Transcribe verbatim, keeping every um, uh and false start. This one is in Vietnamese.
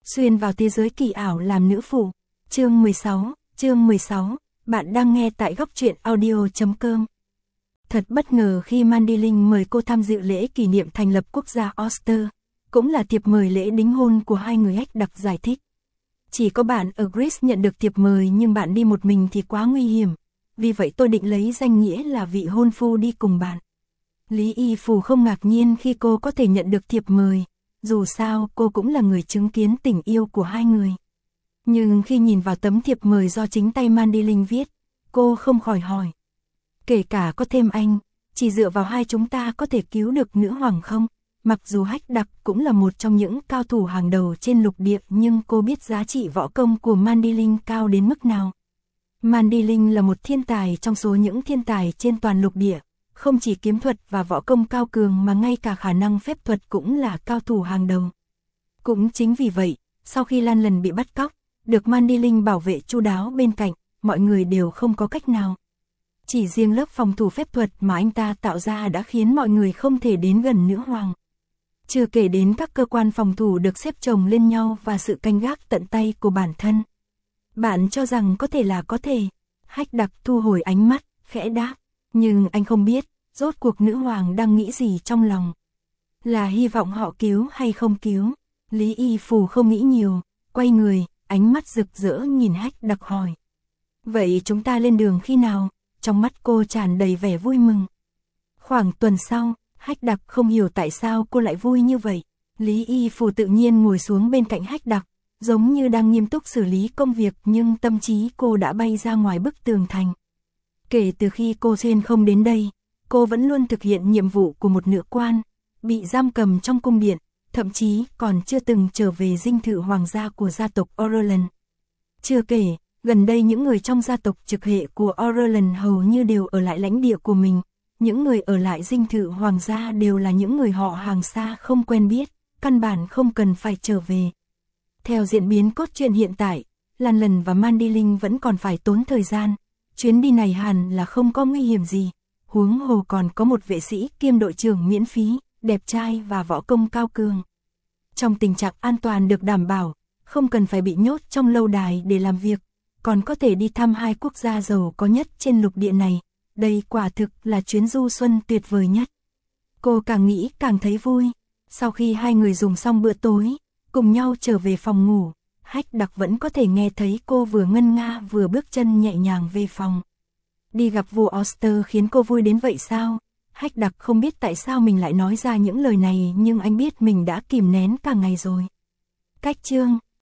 Xuyên vào thế giới kỳ ảo làm nữ phụ. Chương mười sáu, chương mười sáu, bạn đang nghe tại góc truyện audio chấm com. Thật bất ngờ khi Mandy Linh mời cô tham dự lễ kỷ niệm thành lập quốc gia Ulster, cũng là thiệp mời lễ đính hôn của hai người. Hách Đặc giải thích. Chỉ có bạn ở Greece nhận được thiệp mời, nhưng bạn đi một mình thì quá nguy hiểm, vì vậy tôi định lấy danh nghĩa là vị hôn phu đi cùng bạn. Lý Y Phù không ngạc nhiên khi cô có thể nhận được thiệp mời, dù sao cô cũng là người chứng kiến tình yêu của hai người. Nhưng khi nhìn vào tấm thiệp mời do chính tay Mandy Linh viết, cô không khỏi hỏi. Kể cả có thêm anh, chỉ dựa vào hai chúng ta có thể cứu được nữ hoàng không? Mặc dù Hách Đặc cũng là một trong những cao thủ hàng đầu trên lục địa, nhưng cô biết giá trị võ công của Mandy Linh cao đến mức nào. Mandy Linh là một thiên tài trong số những thiên tài trên toàn lục địa, không chỉ kiếm thuật và võ công cao cường mà ngay cả khả năng phép thuật cũng là cao thủ hàng đầu. Cũng chính vì vậy, sau khi Lan lần bị bắt cóc, được Mandy Linh bảo vệ chu đáo bên cạnh, mọi người đều không có cách nào. Chỉ riêng lớp phòng thủ phép thuật mà anh ta tạo ra đã khiến mọi người không thể đến gần nữ hoàng. Chưa kể đến các cơ quan phòng thủ được xếp chồng lên nhau và sự canh gác tận tay của bản thân. Bạn cho rằng có thể là có thể. Hách Đặc thu hồi ánh mắt, khẽ đáp. Nhưng anh không biết, rốt cuộc nữ hoàng đang nghĩ gì trong lòng. Là hy vọng họ cứu hay không cứu. Lý Y Phù không nghĩ nhiều, quay người, ánh mắt rực rỡ nhìn Hách Đặc hỏi. Vậy chúng ta lên đường khi nào? Trong mắt cô tràn đầy vẻ vui mừng. Khoảng tuần sau, Hách Đặc không hiểu tại sao cô lại vui như vậy. Lý Y Phù tự nhiên ngồi xuống bên cạnh Hách Đặc, giống như đang nghiêm túc xử lý công việc, nhưng tâm trí cô đã bay ra ngoài bức tường thành. Kể từ khi cô xuyên không đến đây, cô vẫn luôn thực hiện nhiệm vụ của một nữ quan, bị giam cầm trong cung điện, thậm chí còn chưa từng trở về dinh thự hoàng gia của gia tộc Orleans. Chưa kể, gần đây những người trong gia tộc trực hệ của Orleans hầu như đều ở lại lãnh địa của mình. Những người ở lại dinh thự hoàng gia đều là những người họ hàng xa không quen biết, căn bản không cần phải trở về. Theo diễn biến cốt truyện hiện tại, Lan Lần và Mandy Linh vẫn còn phải tốn thời gian. Chuyến đi này hẳn là không có nguy hiểm gì, huống hồ còn có một vệ sĩ kiêm đội trưởng miễn phí, đẹp trai và võ công cao cường. Trong tình trạng an toàn được đảm bảo, không cần phải bị nhốt trong lâu đài để làm việc, còn có thể đi thăm hai quốc gia giàu có nhất trên lục địa này. Đây quả thực là chuyến du xuân tuyệt vời nhất. Cô càng nghĩ càng thấy vui. Sau khi hai người dùng xong bữa tối, cùng nhau trở về phòng ngủ, Hách Đặc vẫn có thể nghe thấy cô vừa ngân nga vừa bước chân nhẹ nhàng về phòng. Đi gặp vua Ulster khiến cô vui đến vậy sao? Hách Đặc không biết tại sao mình lại nói ra những lời này, nhưng anh biết mình đã kìm nén cả ngày rồi. Cách chương